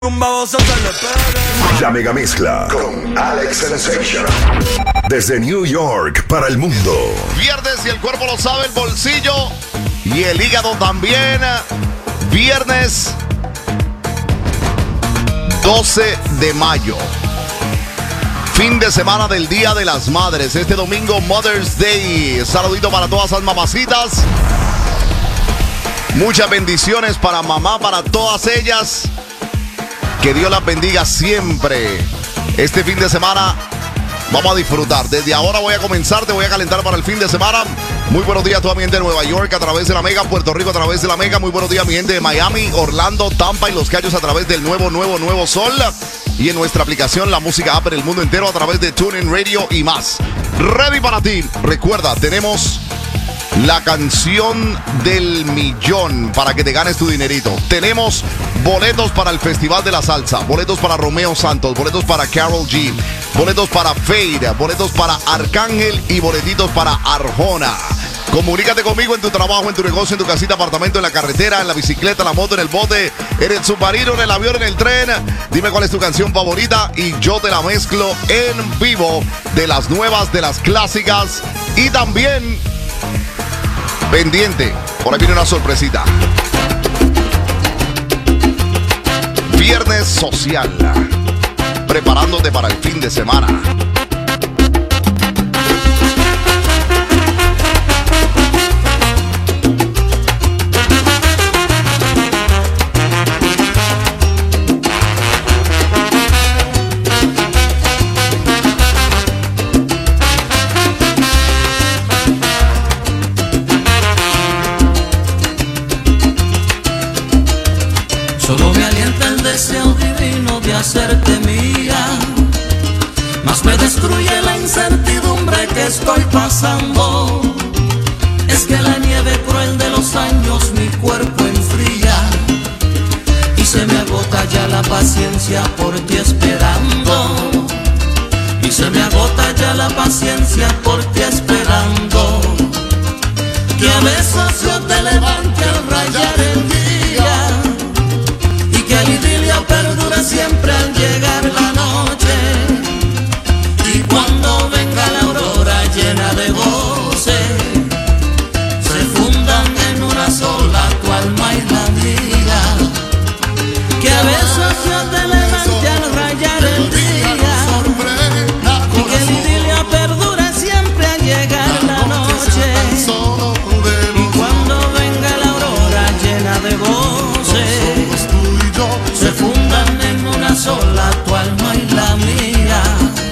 La mega mezcla con Alex Sensation. Desde New York para el mundo. Viernes y el cuerpo lo sabe, el bolsillo y el hígado también. Viernes 12 de mayo. Fin de semana del Día de las Madres. Este domingo Mother's Day. Saludito para todas las mamacitas. Muchas bendiciones para mamá, para todas ellas. Que Dios las bendiga siempre. Este fin de semana vamos a disfrutar. Desde ahora voy a comenzar, te voy a calentar para el fin de semana. Muy buenos días a toda mi gente de Nueva York a través de la Mega, Puerto Rico a través de la Mega. Muy buenos días mi gente de Miami, Orlando, Tampa y Los Cayos a través del nuevo Sol. Y en nuestra aplicación La Música App en el mundo entero a través de TuneIn Radio y más. Ready para ti. Recuerda, tenemos la canción del millón para que te ganes tu dinerito. Tenemos boletos para el Festival de la Salsa, boletos para Romeo Santos, boletos para Karol G, boletos para Fade, boletos para Arcángel y boletitos para Arjona. Comunícate conmigo en tu trabajo, en tu negocio, en tu casita, apartamento, en la carretera, en la bicicleta, en la moto, en el bote, en el submarino, en el avión, en el tren. Dime cuál es tu canción favorita y yo te la mezclo en vivo, de las nuevas, de las clásicas y también pendiente, por ahí viene una sorpresita. Viernes social, preparándote para el fin de semana. Solo me alienta el deseo divino de hacerte mía, mas me destruye la incertidumbre que estoy pasando. Es que la nieve cruel de los años mi cuerpo enfría y se me agota ya la paciencia por ti esperando. Y se me agota ya la paciencia por ti esperando. Que a veces yo te levante al rayar el día, que el idilio perdure siempre al llegar la noche. Y cuando venga la aurora llena de goce, se fundan en una sola tu alma y la mía. Que a veces yo te levante al rayar el día, y que el idilio perdure siempre al llegar la noche. Y cuando venga la aurora llena de goce, se fundan en una sola tu alma y la mía.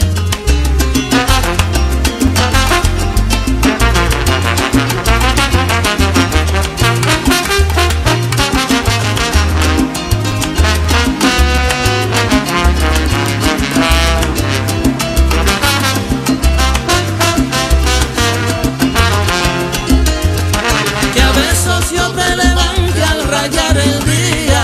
Que a veces yo te levante al rayar el día,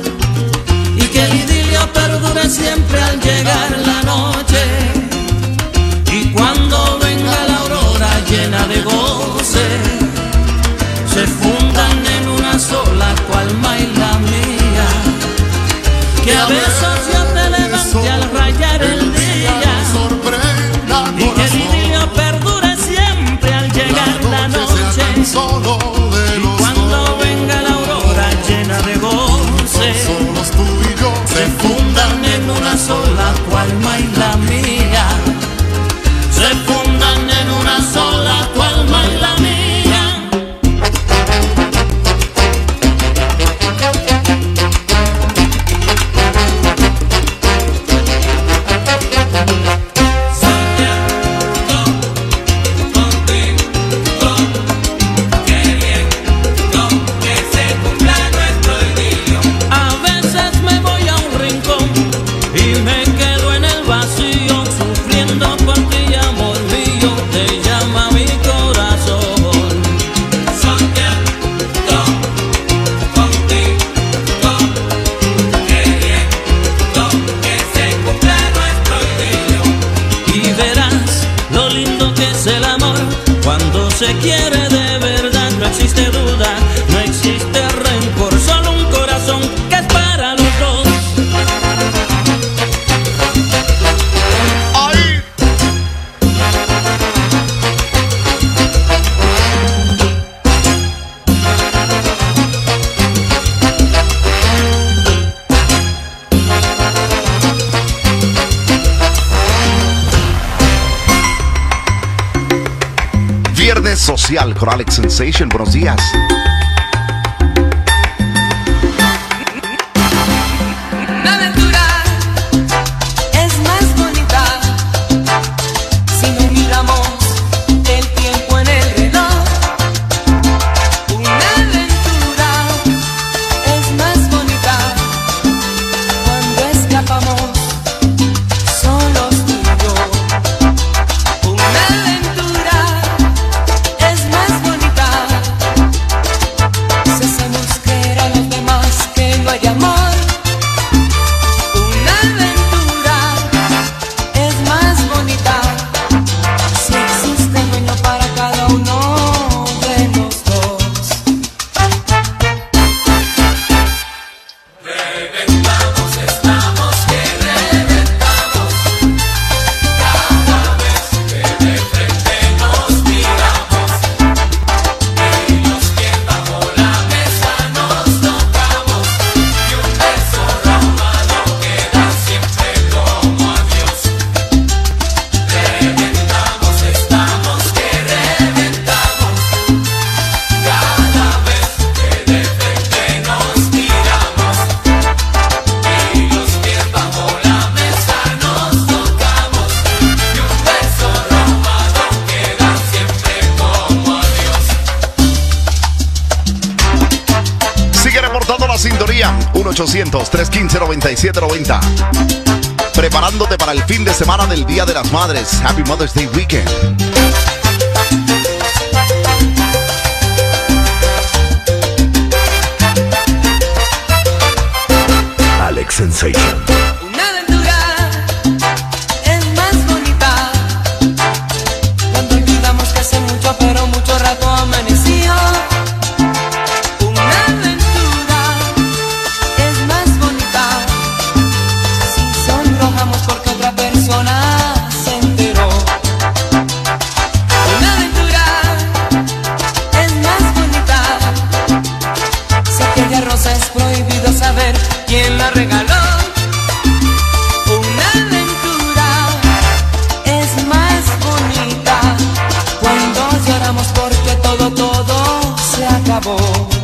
perdure siempre al llegar la noche. Y cuando venga la aurora llena de goce, se fundan en una sola tu alma y la mía. Que a veces yo te levante al rayar el día, y que el idilio perdure siempre al llegar la noche. Y cuando venga la aurora llena de goce, se fundan en una sola tu alma y la mía. Se fundan en una sola tu alma y la mía. Se quiere de verdad, no existe duda, no existe rencor, solo un corazón que es para los dos. social con Alex Sensation. Buenos días. La aventura es más bonita si no miramos el tiempo en el reloj. Una aventura es más bonita cuando escapamos solos tú y yo. Una aventura es más bonita si hacemos creer a los demás que no hay amor. Una aventura es más bonita si existe un dueño para cada uno de los dos. Reventamos, estamos que reventamos. Cada vez que de frente nos miramos y los pies bajo la mesa nos tocamos y un beso robado queda siempre como adiós. Reventamos, estamos que reventamos. Cada vez que de frente nos miramos y los pies bajo la mesa nos tocamos y un beso robado queda siempre como adiós. Sigue reportando la sintonía 1-800-315-9790. Preparándote para el fin de semana del Día de las Madres. Happy Mother's Day Weekend. Alex Sensation. Una aventura es más bonita cuando olvidamos que hace mucho, pero mucho rato amaneció. Una aventura es más bonita si sonrojamos porque otra persona se enteró. Una aventura es más bonita si aquella rosa es prohibido saber quién la regaló. Una aventura es más bonita cuando lloramos porque todo se acabó.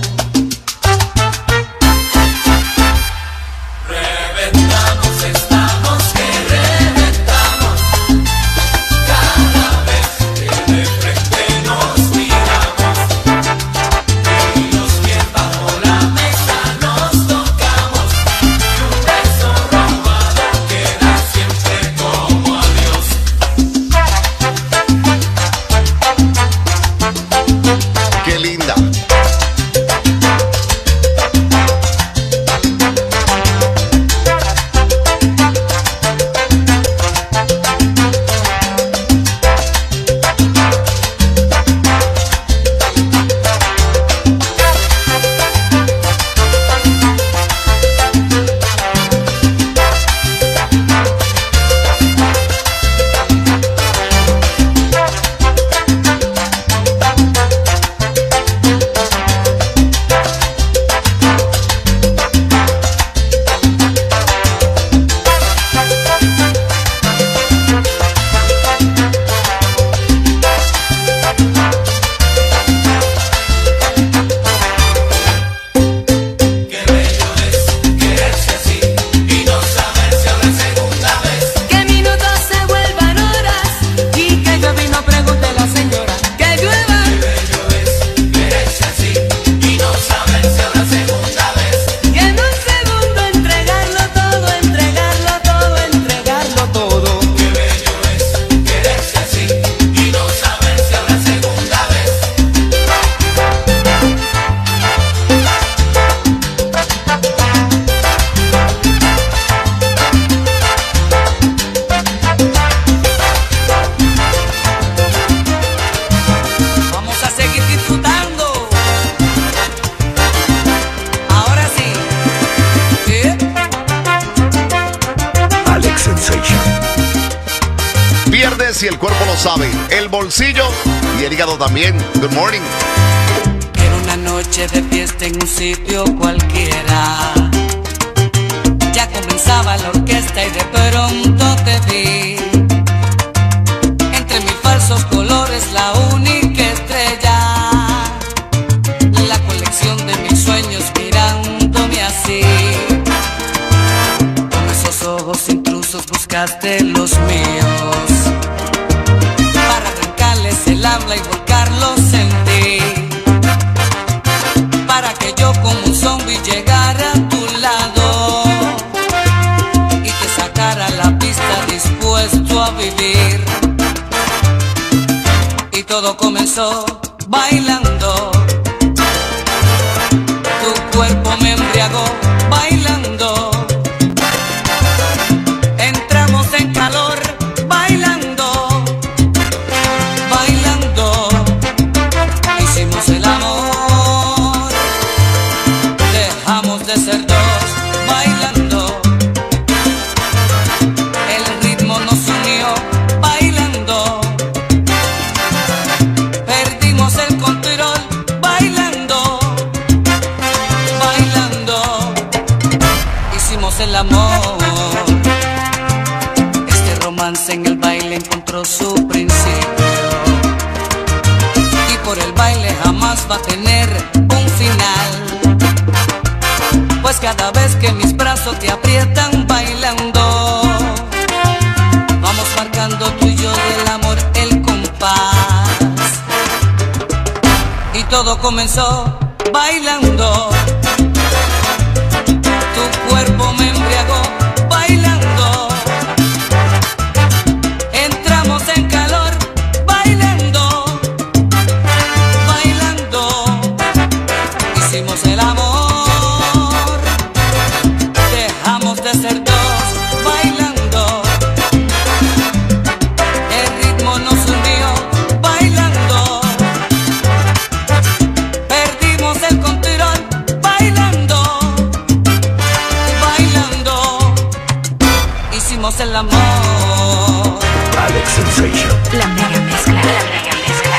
Reventamos, estamos que reventamos. Cada vez que de frente nos miramos y los pies bajo la mesa nos tocamos y un beso robado queda siempre como adiós. Qué linda. Qué bello es quererse así y no saber si habrá segunda vez. Que minutos se vuelvan horas y que llueva y no pregunte la señora. Que llueva. Qué bello es quererse así y no saber si habrá segunda vez. Y en un segundo entregarlo todo, entregarlo todo, entregarlo todo. Qué bello es quererse así y no saber si habrá segunda vez. Vamos a seguir disfrutando. Ahora sí. Alex Sensation. Pierdes y el cuerpo lo sabe. El bolsillo y el hígado también. Good morning. Era una noche de fiesta en un sitio cualquiera. Ya comenzaba la orquesta y de pronto te vi. Entre mis falsos colores la única estrella besos buscaste los míos para arrancarles el habla y volcarlos en ti, para que yo como un zombie llegara a tu lado y te sacara a la pista dispuesto a vivir. Y todo comenzó bailando, tu cuerpo me embriagó bailando, entramos en calor bailando, bailando, hicimos el amor, dejamos de ser dos bailando, el ritmo nos unió bailando, perdimos el control bailando, bailando, hicimos el amor. Este romance en el baile encontró su principio y por el baile jamás va a tener un final, pues cada vez que mis brazos te aprietan bailando, vamos marcando tú y yo del amor el compás. Y todo comenzó bailando, tu cuerpo me embriagó bailando, entramos en calor bailando, bailando, hicimos el amor, dejamos de ser dos bailando, el ritmo nos unió bailando, perdimos el control bailando, bailando, hicimos el amor. Alex Sensation. La mega mezcla, la mega mezcla.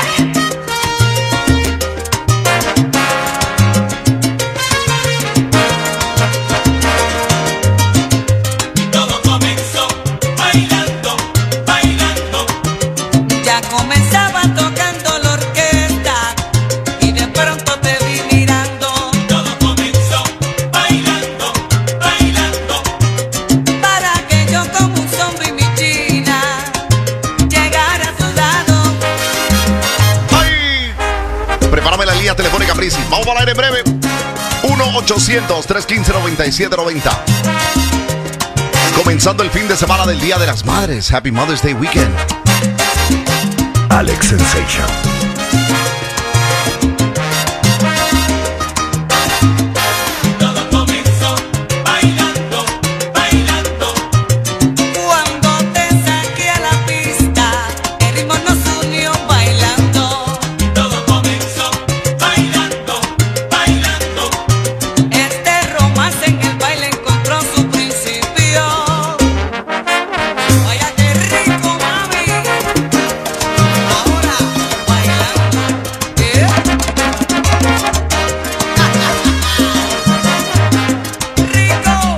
Todo comenzó bailando, bailando. Ya comenzaba tocando la orquesta y de pronto te vi mirando, Todo comenzó bailando, bailando. para que yo como un zombie mi china llegara a tu lado. ¡Ay! Prepárame la línea telefónica, Prisi. Vamos para el aire en breve. 1-800-315-9790. Comenzando el fin de semana del Día de las Madres. Happy Mother's Day Weekend. Alex Sensation. Todo comenzó bailando, bailando. Cuando te saqué a la pista, el ritmo nos unió bailando. Todo comenzó bailando, bailando. Este romance en el baile encontró su principio. Vaya qué rico, mami. Ahora bailando. Rico.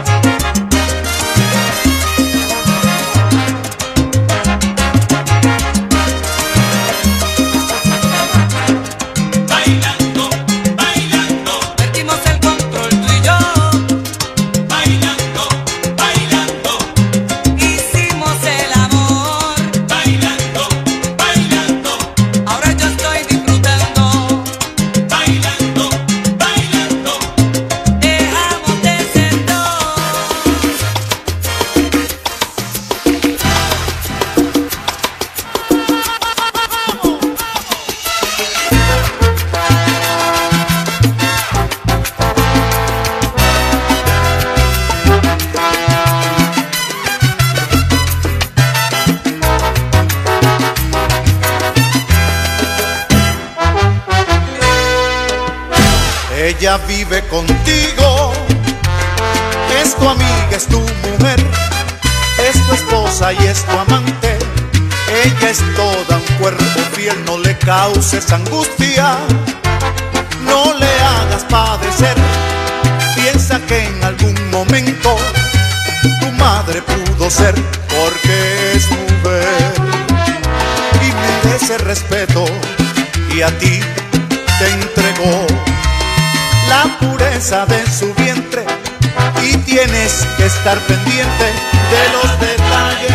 Bailando, bailando, Perdimos el control tú y yo. bailando, bailando, Hicimos el amor. bailando, bailando, Ahora yo estoy disfrutando. bailando, bailando. Dejamos de ser dos. Ella vive contigo, es tu amiga, es tu mujer, es tu esposa y es tu amante. Ella es toda un cuerpo fiel, no le causes angustia, no le hagas padecer. Piensa que en algún momento tu madre pudo ser, porque es mujer y merece respeto, y a ti te entregó la pureza de su vientre y tienes que estar pendiente de los detalles.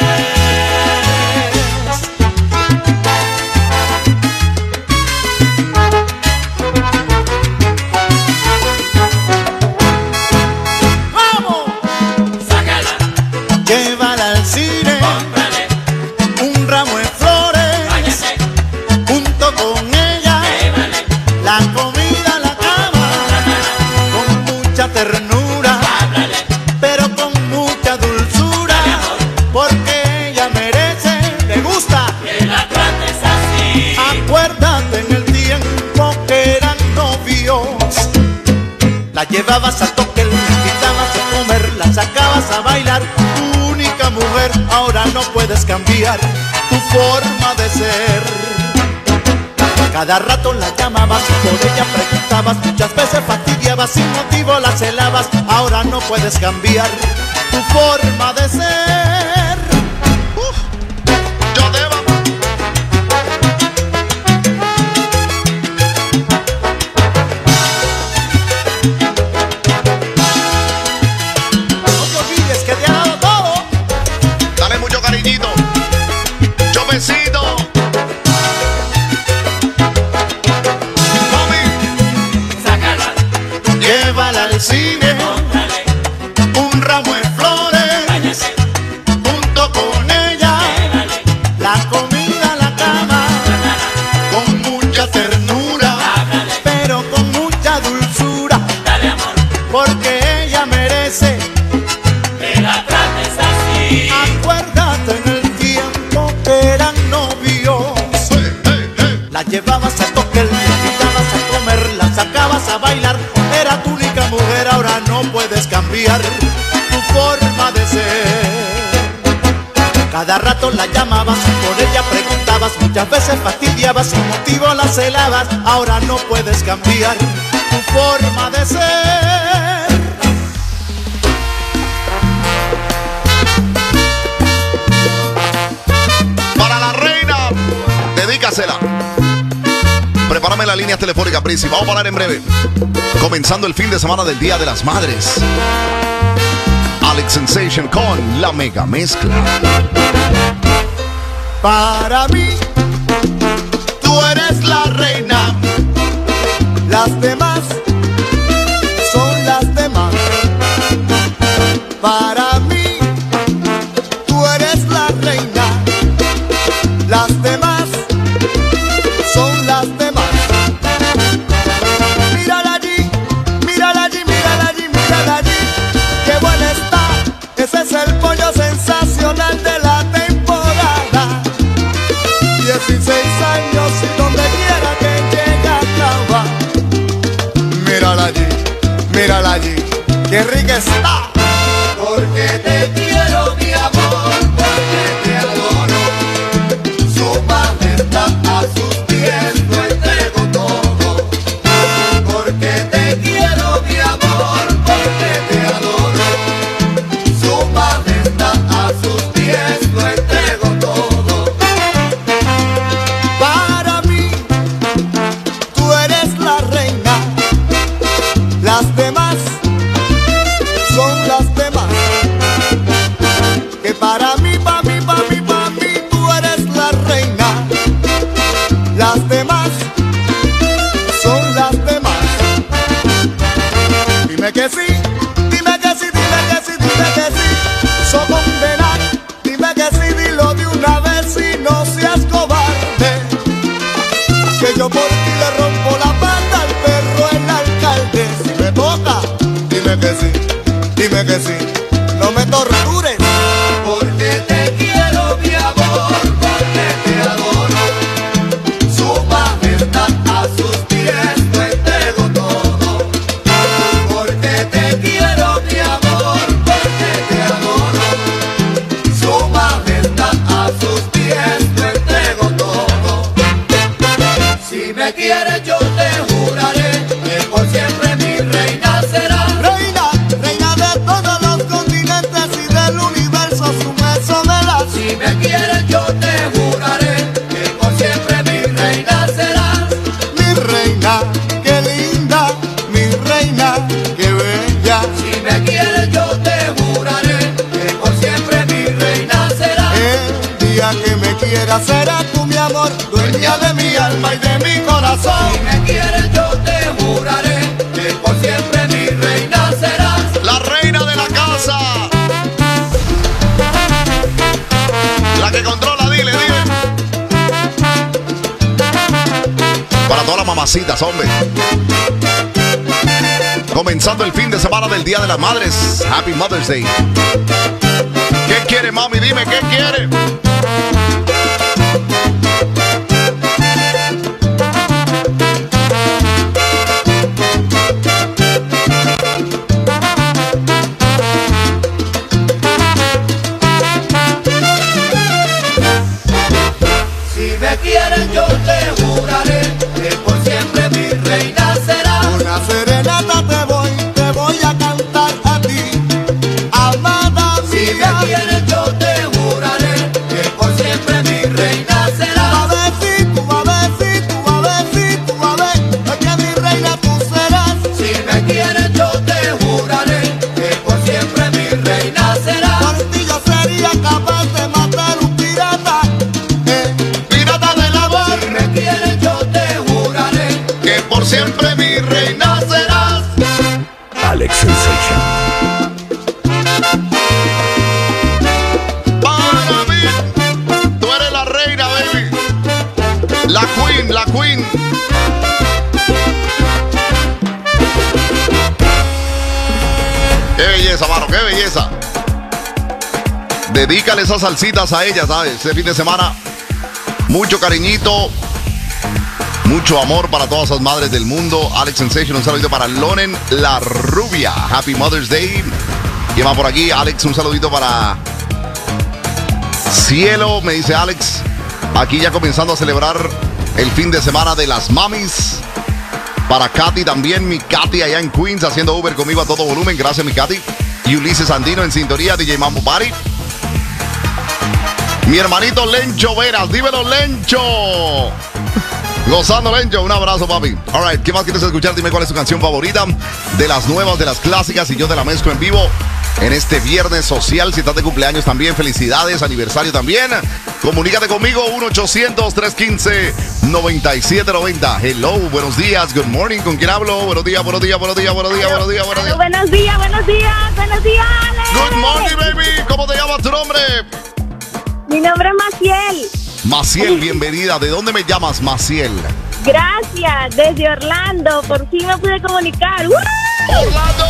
¡Vamos! Sácala, Llévala al cine, cómprale, un ramo de flores, váyase, junto con ella, llévale, la comida a la cama, con mucha ternura, háblale, pero con mucha dulzura, porque ella merece, le gusta. que la trates así. Acuérdate en el tiempo que eran novios, la llevabas al toque, la invitabas a comer, la sacabas a bailar, tu única mujer. Ahora no puedes cambiar tu forma de ser. Cada rato la llamabas y por ella preguntabas, muchas veces fastidiabas, sin motivo la celabas. Ahora no puedes cambiar tu forma de ser. Yo debo. No te olvides que te ha dado todo. Dale mucho cariñito. Yo besito. Mami, Sácala, Llévala al cine, cómprale, un ramo de flores, váyase, junto con ella, llévale, la comida a la cama, con mucha ternura, háblale, pero con mucha dulzura, dale amor, porque ella merece. que la trates así. Acuérdate en el tiempo que eran novios, la llevabas a toque, la invitabas a comer, la sacabas a bailar, era tu única mujer. Ahora no puedes cambiar tu forma de ser. Cada rato la llamabas y por ella preguntabas, muchas veces fastidiabas, sin motivo la celabas. Ahora no puedes cambiar tu forma de ser. para la reina. Dedícasela. Prepárame las líneas telefónicas, Prissy. Vamos a hablar en breve. Comenzando el fin de semana del Día de las Madres. Alex Sensation con la mega mezcla. Para mí, tú eres la reina. Las demás son las demás. Para mí, tú eres la reina. Las demás son las demás. Mírala allí, mírala allí, mírala allí, mírala allí. Qué buena está. Ese es el pollo sensacional de la temporada. 16 años y donde quiera que llegue acaba. Mírala allí, qué rica está. Porque te quiero, mi amor, porque te adoro. Su majestad a sus pies lo entrego todo. Porque te quiero, mi amor, porque te adoro. Su majestad a sus pies lo entrego todo. Para mí, tú eres la reina. Las demás son las demás. quiera serás tú mi amor, dueña de mi alma y de mi corazón. Si me quieres yo te juraré que por siempre mi reina serás. La reina de la casa. La que controla, dile. Para todas las mamacitas, hombre. Comenzando el fin de semana del Día de las Madres. Happy Mother's Day. ¿Qué quiere, mami? Dime, ¿qué quiere? Si me quieres yo te juraré que por siempre mi reina serás. Una serenata te voy a cantar a ti, amada Si mía. me quieres yo te juraré que por siempre mi reina serás. Suavecito, suavecito, suavecito, suave, es que mi reina tú serás. Si me quieres yo te juraré que por siempre mi reina serás. Por ti yo sería capaz de matar un pirata, pirata del amor. Si me quieres yo te juraré Que por siempre mi reina serás. Alex Sensation. Para mí, tú eres la reina, baby. La queen, la queen. Qué belleza, mano, qué belleza. Dedícale esas salsitas a ella, ¿sabes? Este fin de semana, mucho cariñito, mucho amor para todas las madres del mundo. Alex Sensation, un saludito para Lonen la Rubia. Happy Mother's Day. ¿Quién va por aquí? Alex, un saludito para Cielo, me dice Alex. Aquí ya comenzando a celebrar el fin de semana de las mamis. Para Katy también, mi Katy allá en Queens haciendo Uber conmigo a todo volumen. Gracias, mi Katy. Y Ulises Andino en sintonía, DJ Mambo Party. Mi hermanito Lencho Veras, dímelo, Lencho. Gozando, Lencho, un abrazo, papi. Alright, ¿qué más quieres escuchar? Dime cuál es tu canción favorita, de las nuevas, de las clásicas, y yo te la mezclo en vivo en este viernes social. Si estás de cumpleaños también, felicidades, aniversario también. Comunícate conmigo, 1-800-315-9790. Hello, buenos días, good morning, ¿con quién hablo? Buenos días, buenos días, buenos días, buenos días, buenos días, buenos días. Buenos días, buenos días, buenos días, Alex. Good morning, baby. ¿Cómo te llamas tu nombre? Mi nombre es Maciel. Maciel, bienvenida. ¿De dónde me llamas, Maciel? Gracias, desde Orlando. Por fin me pude comunicar. ¡Woo! ¡Orlando!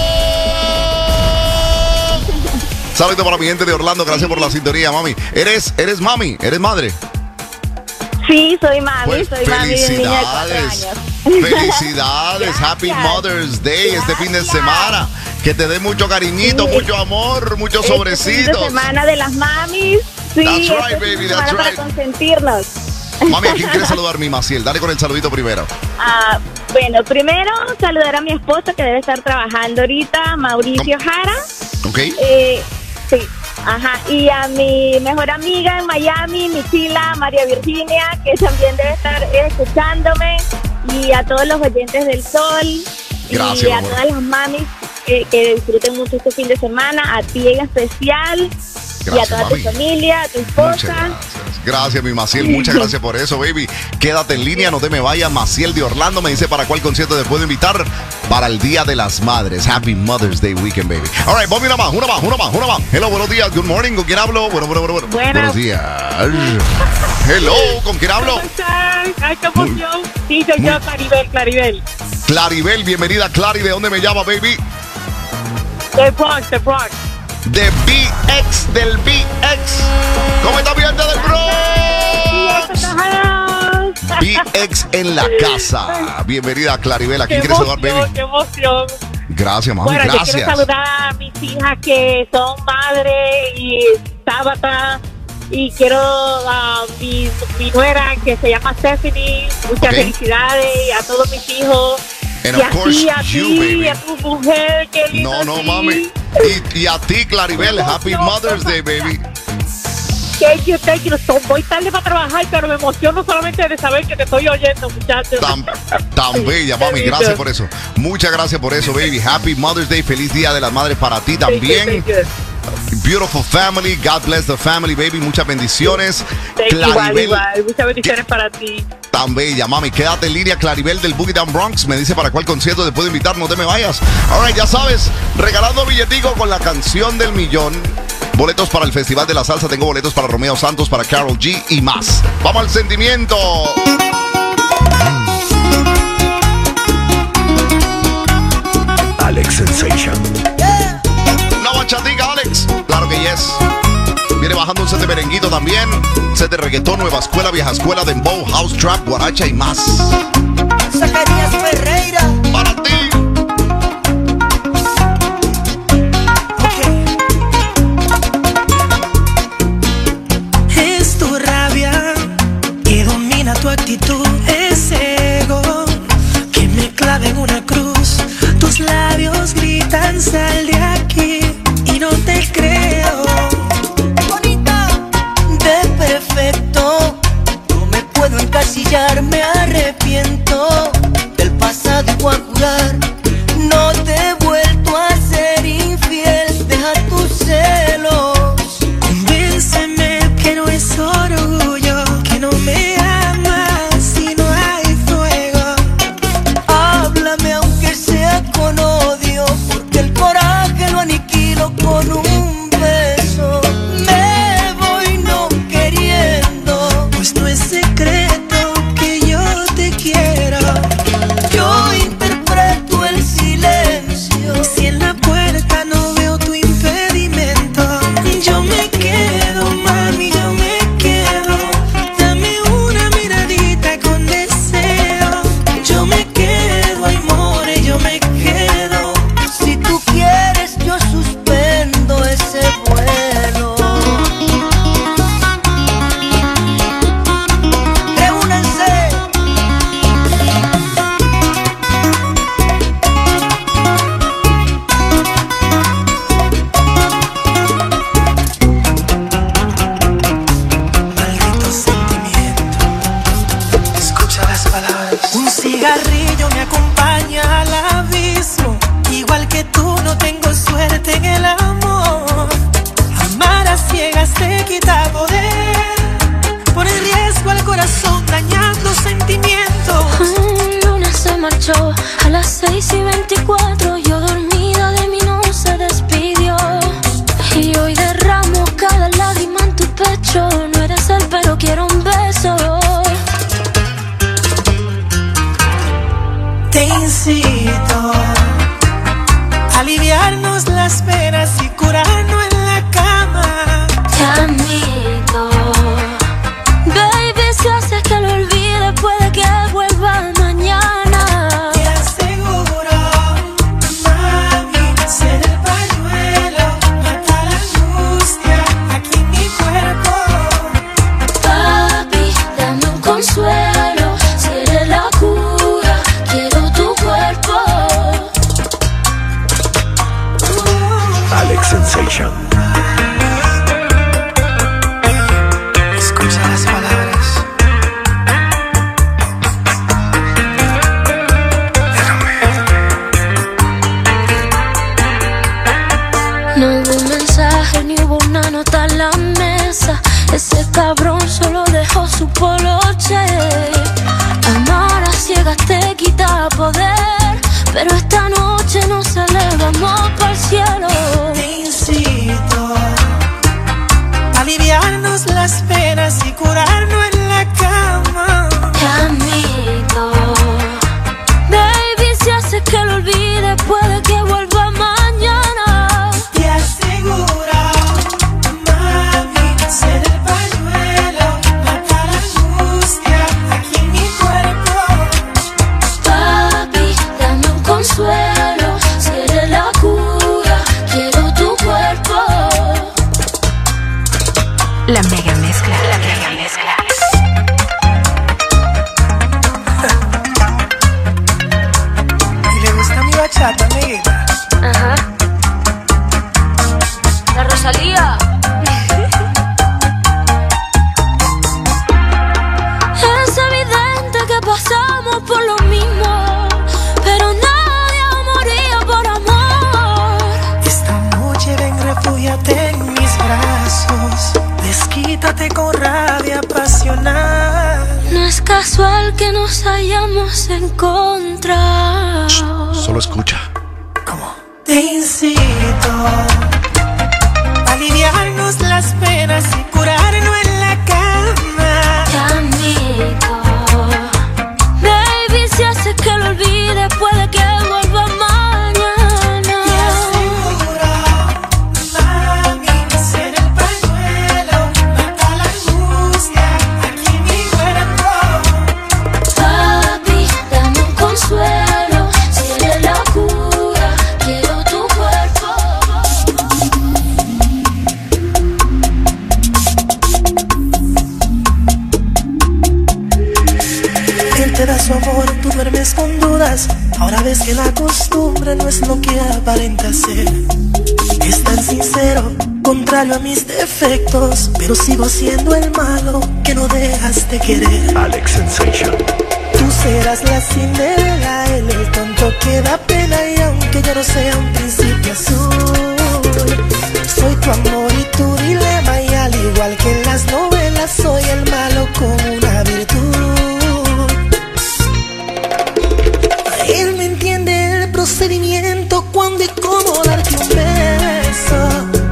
Saludos para mi gente de Orlando. Gracias por la sintonía, mami. ¿Eres mami? ¿Eres madre? Sí, soy mami, Pues, soy mami de un niño de 4 felicidades. años. Felicidades. Happy Gracias. Mother's Day este fin de Gracias. semana. Que te dé mucho cariñito, Sí. mucho amor, muchos Este fin sobrecitos. de semana de las mamis. Sí, That's este right, fin de baby, semana that's para right. consentirnos. Mami, ¿a quién quieres saludar, mi Maciel? Dale con el saludito primero. Bueno, primero saludar a mi esposo que debe estar trabajando ahorita, Mauricio Jara. ¿Ok? Sí, ajá. Y a mi mejor amiga en Miami, mi chila, María Virginia, que también debe estar escuchándome. Y a todos los oyentes del Sol. Gracias, y a amor. todas las mamis que disfruten mucho este fin de semana. A ti en especial. Y a Gracias, toda mami. tu familia, a tu Muchas esposa. gracias. Gracias, mi Maciel. Muchas gracias por eso, baby. Quédate en línea, no te me vayas. Maciel de Orlando me dice para cuál concierto te puedo invitar. Para el Día de las Madres. Happy Mother's Day Weekend, baby. All right, vamos una más. Hello, buenos días. Good morning. ¿Con quién hablo? Buenos días. Hello, ¿con quién hablo? Ay, qué emoción. Sí, soy yo, Claribel. Claribel, bienvenida, Clary. ¿De dónde me llama, baby? De Bronx. De BX, del BX. ¿Cómo está mi gente del Bronx? BX en la casa. Bienvenida, Claribel. ¿A quién quieres saludar, baby? ¡Qué emoción! Gracias, mami, Bueno, yo quiero gracias. saludar a mis hijas que son madre y Tabata. Y quiero a mi nuera que se llama Stephanie. Muchas Ok. felicidades y a todos mis hijos. And y of course, a you, ti, baby. a tu mujer, qué lindo. No, sí. mami. Y a ti, Claribel, Happy Mother's Day, baby. Thank you. Voy tarde para trabajar, pero me emociono solamente de saber que te estoy oyendo, muchachos. Tan bella, mami. Gracias por eso. Muchas gracias por eso, baby. Happy Mother's Day. Feliz Día de las Madres para ti también. Thank you. beautiful family. God bless the family, baby. Muchas bendiciones. Igual. Muchas bendiciones para ti. Tan bella, mami. Quédate en línea. Claribel del Boogie Down Bronx me dice para cuál concierto te puedo invitar. No te me vayas. All right, ya sabes, regalando billetico con la canción del millón. Boletos para el Festival de la Salsa. Tengo boletos para Romeo Santos, para Karol G y más. ¡Vamos al sentimiento! Alex Sensation. Una bachatica, Alex. Claro que yes. Viene bajando un set de merenguito también. Set de reggaetón, nueva escuela, vieja escuela, dembow, house trap, guaracha y más. Zacarías Ferreira. Para ti. Es tu rabia que domina tu actitud. Ese ego que me clava en una cruz. Tus labios gritan sal de aquí y no te creo. Bonita, de perfecto, no me puedo encasillar, me arrepiento del pasado y voy a jurar. No te he vuelto a ser infiel, deja tus celos. Convénceme que no es orgullo, que no me amas si no hay fuego. Háblame aunque sea con odio, porque el coraje lo aniquilo con un beso. Me voy no queriendo, pues no es secreto que yo te quiero. Yo interpreto el silencio, si en la puerta no veo tu impedimento. Yo me quedo, mami, yo me quedo. Dame una miradita con deseo. Yo me quedo, ay more, yo me quedo. Si tú quieres, yo suspendo ese vuelo. Reúnanse. Maldito sentimiento, escucha las palabras. Un cigarrillo me acompaña al abismo. Igual que tú no tengo suerte en el amor. Amar a ciegas te quita poder. Pone en riesgo al corazón dañando sentimientos. Luna se marchó a las 6:24. Yo dormida de mí no se despidió. Y hoy derramo cada lágrima en tu pecho. No eres él, pero quiero un beso. Te incito a aliviarnos las penas y curarnos en la cama. Te admito, baby, si haces que lo olvide, puede que vuelva mañana. Te aseguro, mami, ser el pañuelo, mata la angustia aquí en mi cuerpo. Papi, dame un consuelo, si eres la cura, quiero tu cuerpo. Alex Sensation. Escucha las palabras. No hubo un mensaje ni hubo una nota en la mesa. Ese cabrón solo dejó su poloche. Amar a ciegas te quita poder, pero esta noche nos elevamos para el cielo. Te incito a aliviarnos las penas y curarnos en la cama. Te admito, baby, si haces que lo olvide, puede que vuelva mañana. Te aseguro, mami, ser el pañuelo, mata la angustia aquí en mi cuerpo. Papi, dame un consuelo, si eres la cura, quiero tu cuerpo. La mega mezcla. La mega mezcla. ¿Y le gusta mi bachata, amiguita? Ajá. La Rosalía. Es evidente que pasamos por lo mismo, pero nadie moría por amor. Esta noche ven, refúgiate Quédate en mis brazos, desquítate con rabia pasional. No es casual que nos hayamos encontrado. Solo escucha. ¿Cómo? Te incito a aliviarnos las penas y curarnos en la cama. Te admito, baby, si hace que lo olvide, puede que vuelva mañana. Te aseguro, mami, ser el pañuelo, mata la angustia aquí en mi cuerpo. Papi, dame un consuelo, si eres la cura, quiero tu cuerpo. Él te da su amor, tú duermes con dudas. Ahora ves que la costumbre no es lo que aparenta ser. Es tan sincero, contrario a mis defectos, pero sigo siendo el malo que no dejas de querer. Alex Sensation. Tú serás la Cinderela, él el tonto que da pena. Y aunque yo no sea un príncipe azul, soy tu amor y tu dilema. Y al igual que en las novelas, soy el malo con una virtud. Él me entiende el procedimiento, cuándo y cómo darte un beso.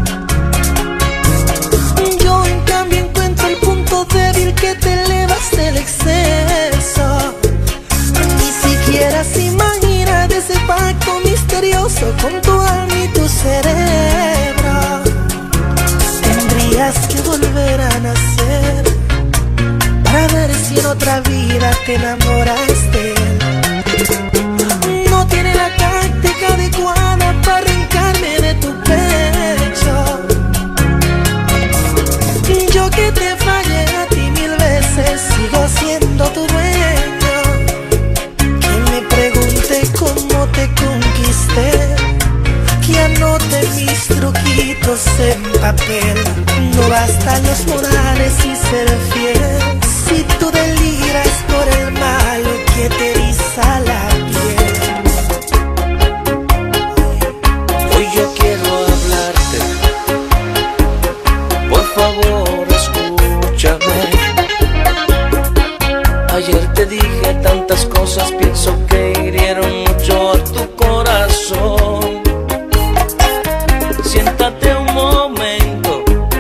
Yo en cambio encuentro el punto débil que te elevas del exceso. Ni siquiera se imagina de ese pacto misterioso con tu alma y tu cerebro. Tendrías que volver a nacer para ver si en otra vida te enamoras de él. No tiene la táctica adecuada para arrancarme de tu pecho. Yo que te fallé a ti 1000 veces, sigo siendo tu dueño. Que me pregunte cómo te conquisté, que anote mis truquitos en papel. No bastan los modales y ser fiel, si tú deliras por el mal que te eriza la piel. Hoy yo quiero hablarte, por favor escúchame. Ayer te dije tantas cosas, pienso que hirieron mucho a tu corazón. Siéntate un momento,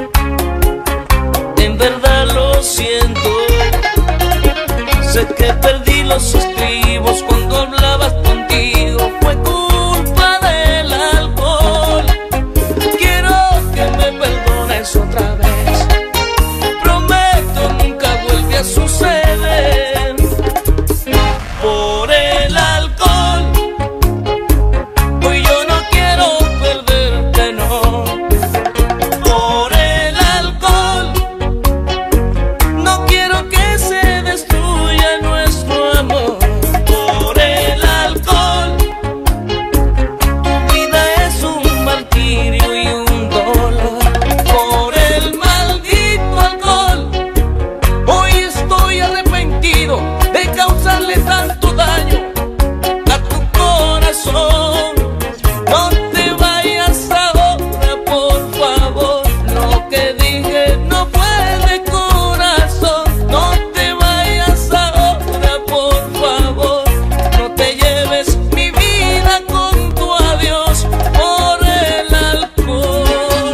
en verdad lo siento. Sé que perdí los estribos cuando hablabas contigo, fue culpa del alcohol. Quiero que me perdones otra vez, prometo nunca vuelve a suceder. Por el alcohol, hoy yo no quiero perderte, no. Por el alcohol, no quiero que se destruya nuestro amor. Por el alcohol, tu vida es un martirio y un dolor. Por el maldito alcohol, hoy estoy arrepentido de causarle tanto daño a tu corazón. No te vayas ahora, por favor. Lo que dije no fue de corazón. No te vayas ahora, por favor. No te lleves mi vida con tu adiós por el alcohol.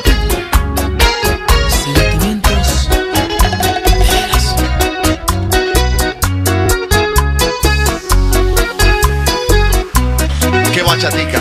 Sentimientos fieles. ¡Qué bachatica!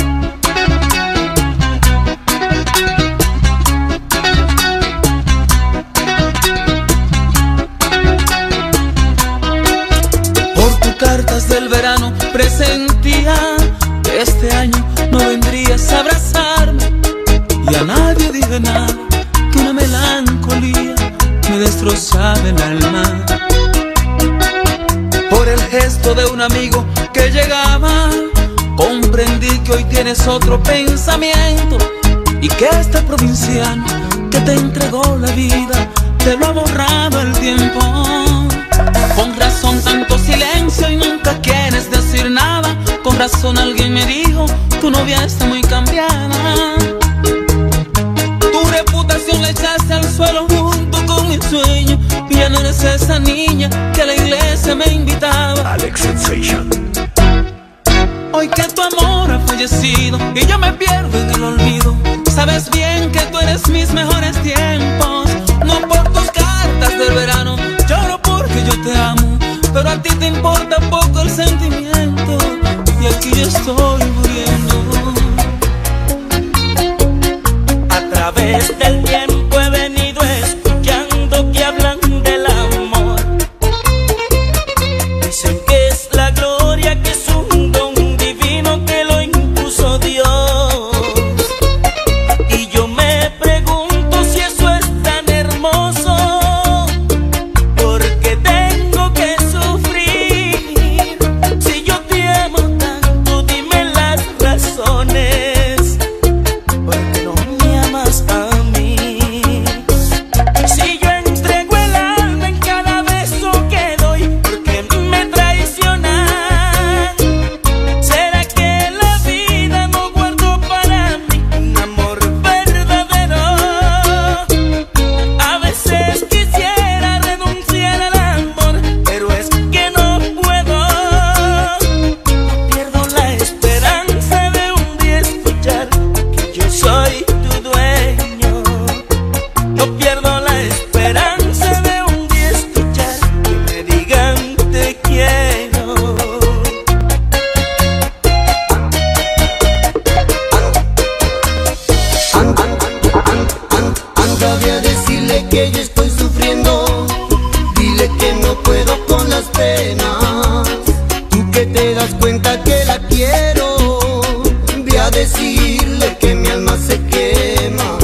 Por tus cartas del verano presentía que este año no vendrías a abrazarme, y a nadie dije nada, que una melancolía me destrozaba el alma. Por el gesto de un amigo que llegaba, comprendí que hoy tienes otro pensamiento, y que este provinciano que te entregó la vida te lo ha borrado el tiempo. Con razón tanto silencio y nunca quieres decir nada. Con razón alguien me dijo, tu novia está muy cambiada. es esa niña que a la iglesia me invitaba? Alex Sensation. Hoy que tu amor ha fallecido y yo me pierdo en el olvido, sabes bien que tú eres mis mejores tiempos. No por tus cartas del verano, lloro porque yo te amo, pero a ti te importa poco el sentimiento, y aquí yo estoy muriendo. A través del tiempo he venido escuchando que hablan del amor. Dicen que es la gloria, que es un don divino que lo impuso Dios. Y yo me pregunto si eso es tan hermoso, porque tengo que sufrir. Si yo te amo tanto, dime las razones. Porque no me amas a mí. Si yo entrego el alma en cada beso que doy, porque me traicionan. ¿Será que la vida no guardó para mí un amor verdadero? A veces quisiera renunciar al amor, pero es que no puedo. Pierdo la esperanza de un día escuchar que yo soy tu dueño. No pierdo la esperanza de un día escuchar que me digan te quiero. Anda, ve a decirle que yo estoy sufriendo. Dile que no puedo con las penas. Tú que te das cuenta que la quiero, ve a decirle que mi alma se quema.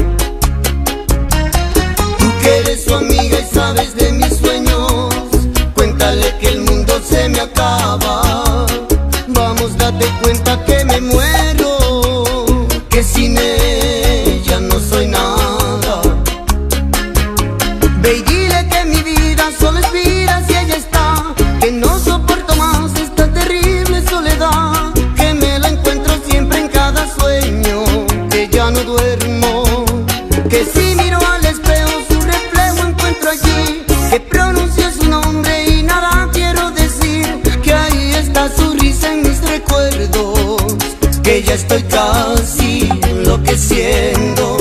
Tú que eres su amiga y sabes de mis sueños, cuéntale que el mundo se me acaba. Vamos, date cuenta que me muero, que sin ella no soy nada. Ve y dile que mi vida solo es vida si ella está, que no soporto más esta terrible soledad, que me la encuentro siempre en cada sueño, que ya no duermo, que si miro al espejo su reflejo encuentro allí, que pronuncio su nombre y nada quiero decir, que ahí está su risa en mis recuerdos, que ya estoy casi enloqueciendo.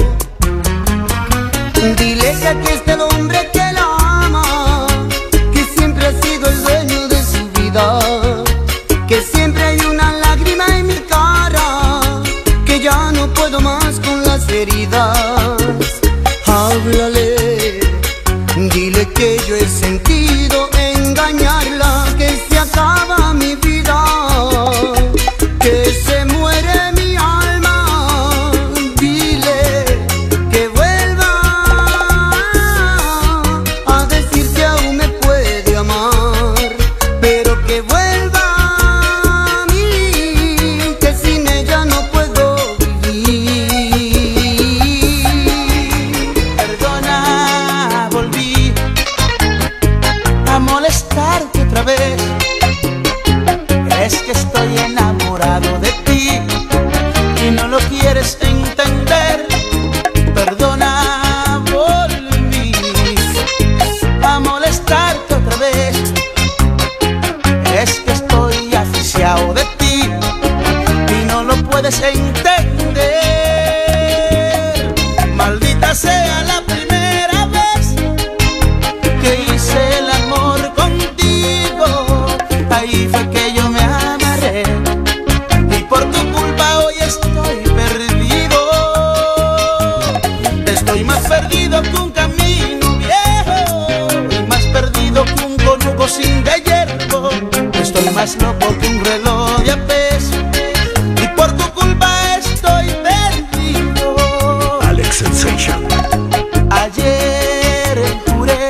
Dile que aquí está el hombre que la ama, que siempre ha sido el dueño de su vida, que siempre hay una lágrima en mi cara, que ya no puedo más con las heridas. Háblale, dile que yo he sentido engañarla, que se acaba mi vida, que se muere mi alma. Dile que vuelva a decir que aún me puede amar, pero que vuelva a mí, que sin ella no puedo vivir. Perdona, volví a molestarte otra vez. Es que estoy enamorado de ti y no lo quieres entender. Perdona, volví a molestarte otra vez. Es que estoy asfixiado de ti y no lo puedes entender. Maldita sea la primera vez que hice el amor contigo. Ahí fue que yo me amarré y por tu culpa hoy estoy perdido. Estoy más perdido que un camino viejo y más perdido que un conuco sin de hierro. Estoy más loco que un reloj de a peso y por tu culpa estoy perdido. Alex Sensation. Ayer juré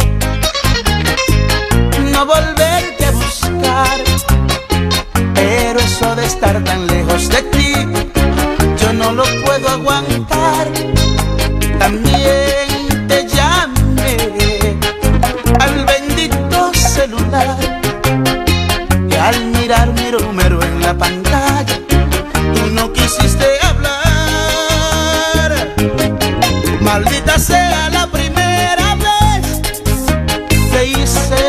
no volverte a buscar, pero eso de estar tan lejos de ti yo no lo puedo aguantar. También te llamé al bendito celular y al mirar mi número en la pantalla tú no quisiste hablar. Maldita sea la primera vez que hice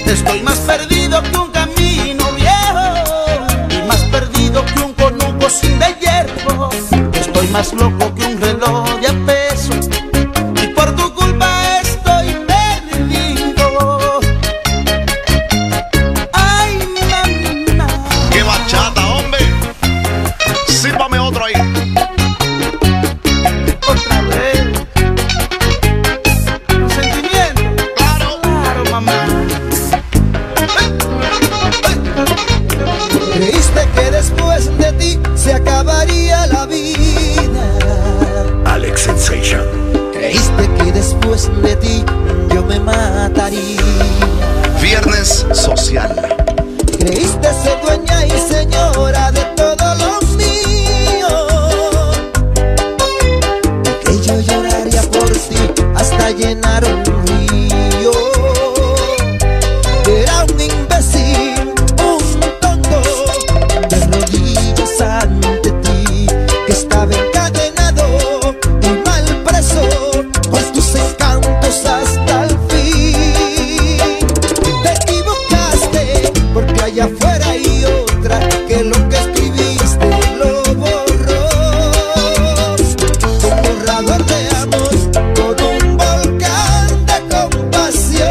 Estoy más perdido que un camino viejo y más perdido que un conuco sin de hierro. Estoy más loco que un reloj de a peso y por tu culpa estoy perdido. Ay, mamá. ¡Qué bachata, hombre! Sírvame otro ahí. Otra vez. Un sentimiento. Claro. Claro, mamá. Creíste que después de ti se acabaría la vida. Alex Sensation. Creíste que después de ti yo me mataría. Viernes social. Creíste ser dueña y señora de todo lo mío. Que yo lloraría por ti hasta llenar un río. Era un imbécil, un tonto, de rodillas ante ti, que estaba encadenado y mal preso por tus encantos hasta el fin. Te equivocaste porque allá afuera hay otra que lo que escribiste lo borró. Un borrador de amor con un volcán de compasión.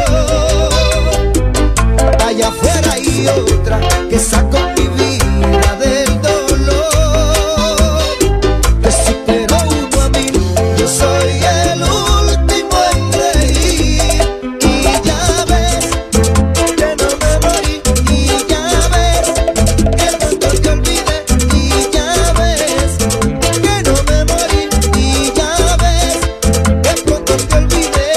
Allá afuera hay otra que sacó mi vida del dolor. Te superó uno a mí, yo soy el último en reír. Y ya ves que no me morí. Y ya ves que pronto te olvidé. Y ya ves que no me morí. Y ya ves que pronto te olvidé.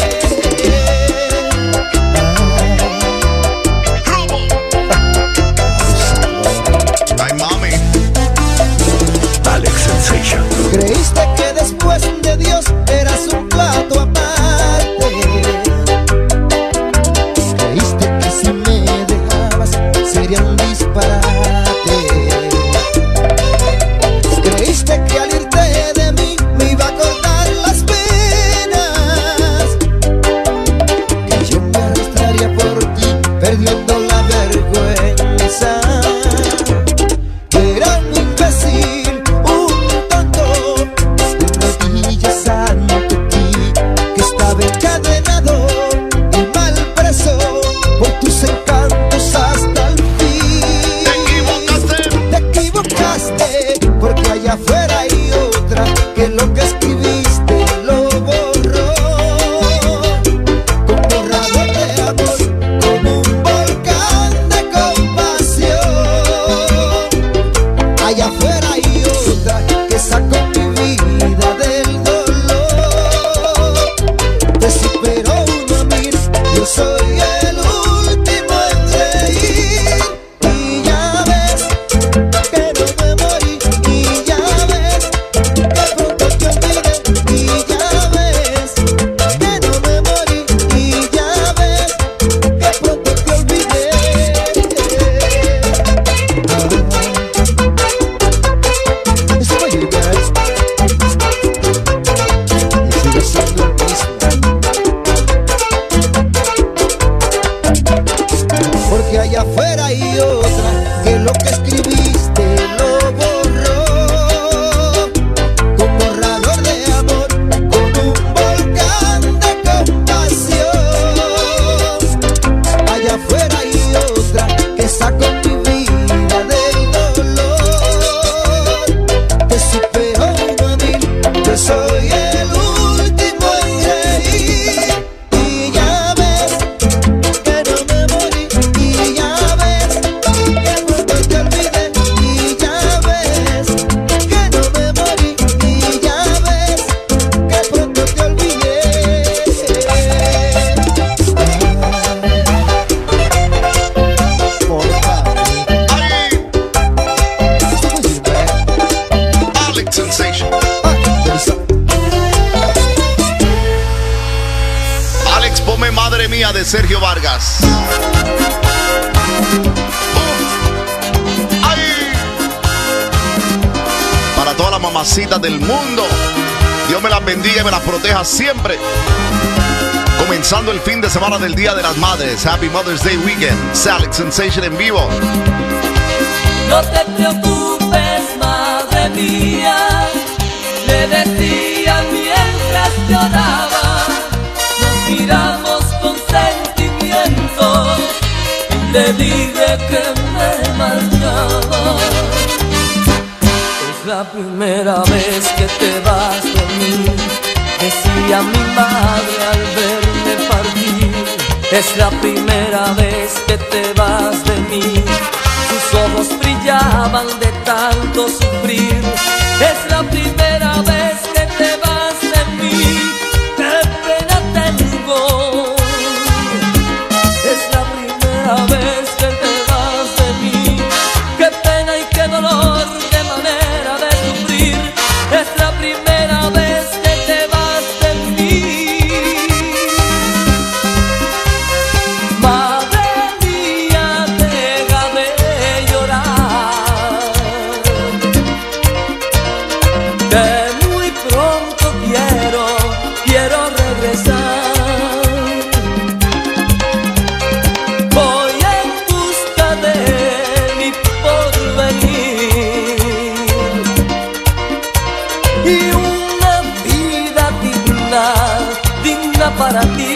Ay, mami. Alex Sensation. Creíste que después de Dios eras un plato aparte. Creíste que si me dejabas sería un disparate. Creíste que al irte de mí me iba a cortar las penas. Que yo me arrastraría por ti perdiendo la vergüenza. Era un imbécil, un tonto, de rodillas ante ti, que estaba encadenado y mal preso por tus encantos hasta el fin. Te equivocaste, porque allá afuera hay otra que lo que escribiste lo borró. Con borrador de amor, con un volcán de compasión. Allá afuera hay otra que sacó mi vida del dolor. Te superó uno a mí, yo soy el último en reír. Y ya ves que no me morí. Y ya ves que pronto te olvidé. Y ya ves que no me morí. Y ya ves que pronto te olvidé. Eso va a llegar. Y sigue siendo el mismo. Porque allá afuera hay otra que lo que escribiste lo borró. Con borrador de amor, con un volcán de compasión. Allá afuera hay otra que sacó mi vida del dolor. Te superó uno a mí, yo soy el último en reír. Y ya ves que no me morí. Y ya ves que pronto te olvidé. Y ya ves que no me morí. Y ya ves que pronto te olvidé. Alex Sensation. Alex, ponme Madre Mía de Sergio Vargas. ¡Ay! Para todas las mamacitas del mundo, Dios me las bendiga y me las proteja siempre. Comenzando el fin de semana del Día de las Madres. Happy Mother's Day Weekend. Alex Sensation en vivo. No te preocupes, madre mía, le decía mientras lloraba. Nos miramos con sentimiento y le dije que me marchaba. Es la primera vez que te vas de mí, decía mi madre al verme partir. Es la primera vez que te vas de mí, tus ojos brillaban de tanto sufrir. Es la primera vez que te vas de mí, qué pena tengo. Es la primera vez que te vas de mí, qué pena y qué dolor, qué manera de sufrir. Es la primera vez que te vas de mí. Madre mía, deja de llorar, que muy pronto quiero regresar. Voy en busca de mi porvenir y una vida digna para ti.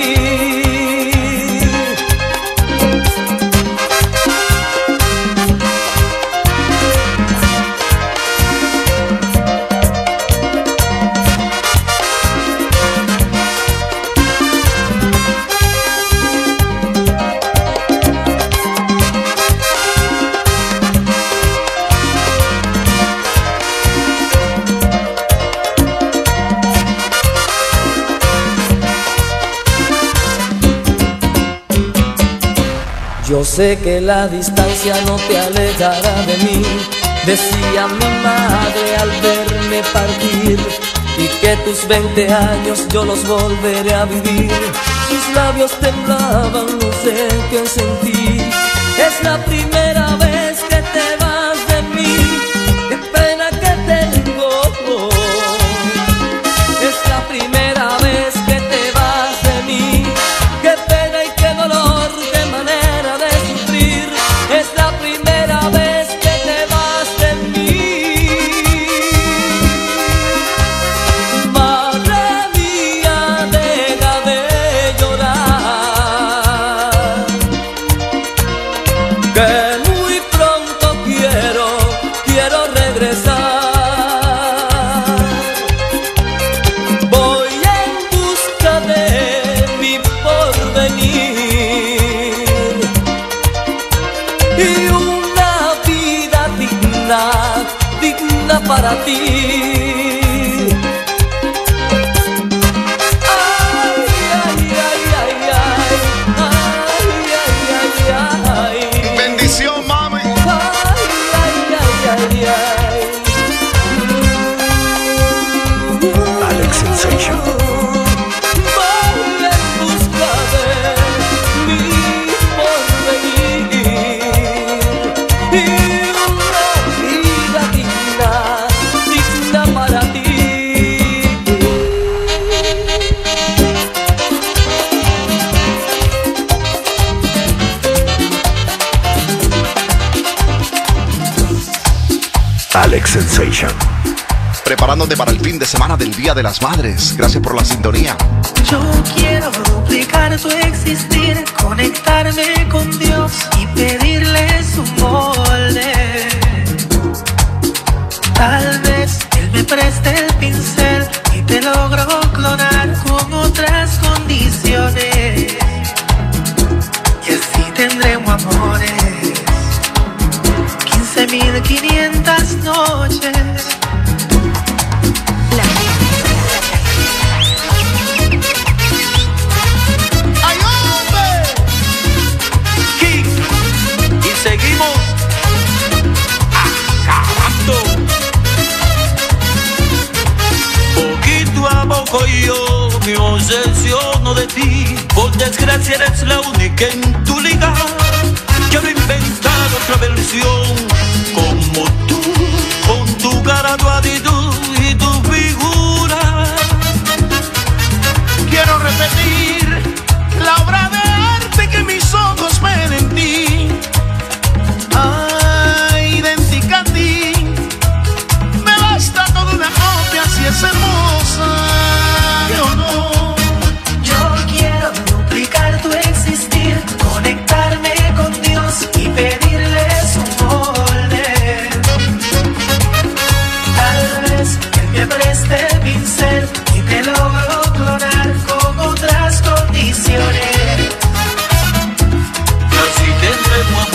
Yo sé que la distancia no te alejará de mí, decía mi madre al verme partir, y que tus 20 años yo los volveré a vivir. Sus labios temblaban, no sé qué sentí. Es la primera vez que te vas de mí, qué pena que tengo. Es la primera vez que te vas de mí, qué pena y qué dolor, qué manera de sufrir. Es la primera vez que te vas de mí. Madre mía, deja de llorar, que muy pronto quiero regresar. Voy en busca de mi porvenir y una vida digna para ti. Ay, ay, ay, ay, ay, ay, ay, ay, ay. Bendición, mami. Ay, ay, ay, ay, ay. Alex Sensation. Voy en busca de mi porvenir y una vida digna para ti. Alex Sensation. Preparándote para el fin de semana del Día de las Madres. Gracias por la sintonía. Yo quiero duplicar tu existir, conectarme con Dios y pedirle su molde. Tal vez Él me preste el pincel y te logro clonar con otras condiciones. Y así tendremos amores 15.500 noches. ¡Ay, hombre! King. Y seguimos acabando. Poquito a poco yo me obsesiono de ti. Por desgracia eres la única en tu liga. Quiero inventar otra versión como tú, con tu cara, tu actitud y tu figura. Quiero repetir la obra de arte que mis ojos ven en ti. Ay, idéntica a ti, me basta toda una copia si es hermosa. Yo no. Yo quiero duplicar tu existir, conectarme con Dios y pedirle su molde. Tal vez Él me preste el pincel y te logro clonar con otras condiciones. Y así tendremos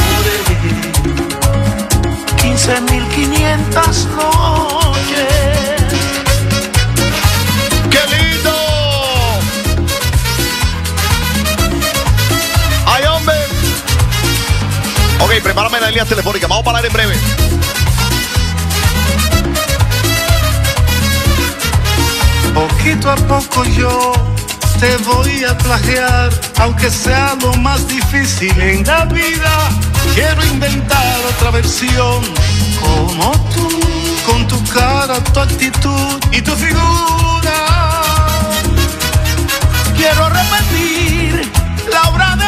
amores 15.500 noches. ¡Qué lindo! ¡Ay, hombre! Ok, prepárame la línea telefónica. Vamos a parar en breve. Poquito a poco yo te voy a plagiar, aunque sea lo más difícil en la vida. Quiero inventar otra versión como tú, con tu cara, tu actitud y tu figura. Quiero repetir la obra de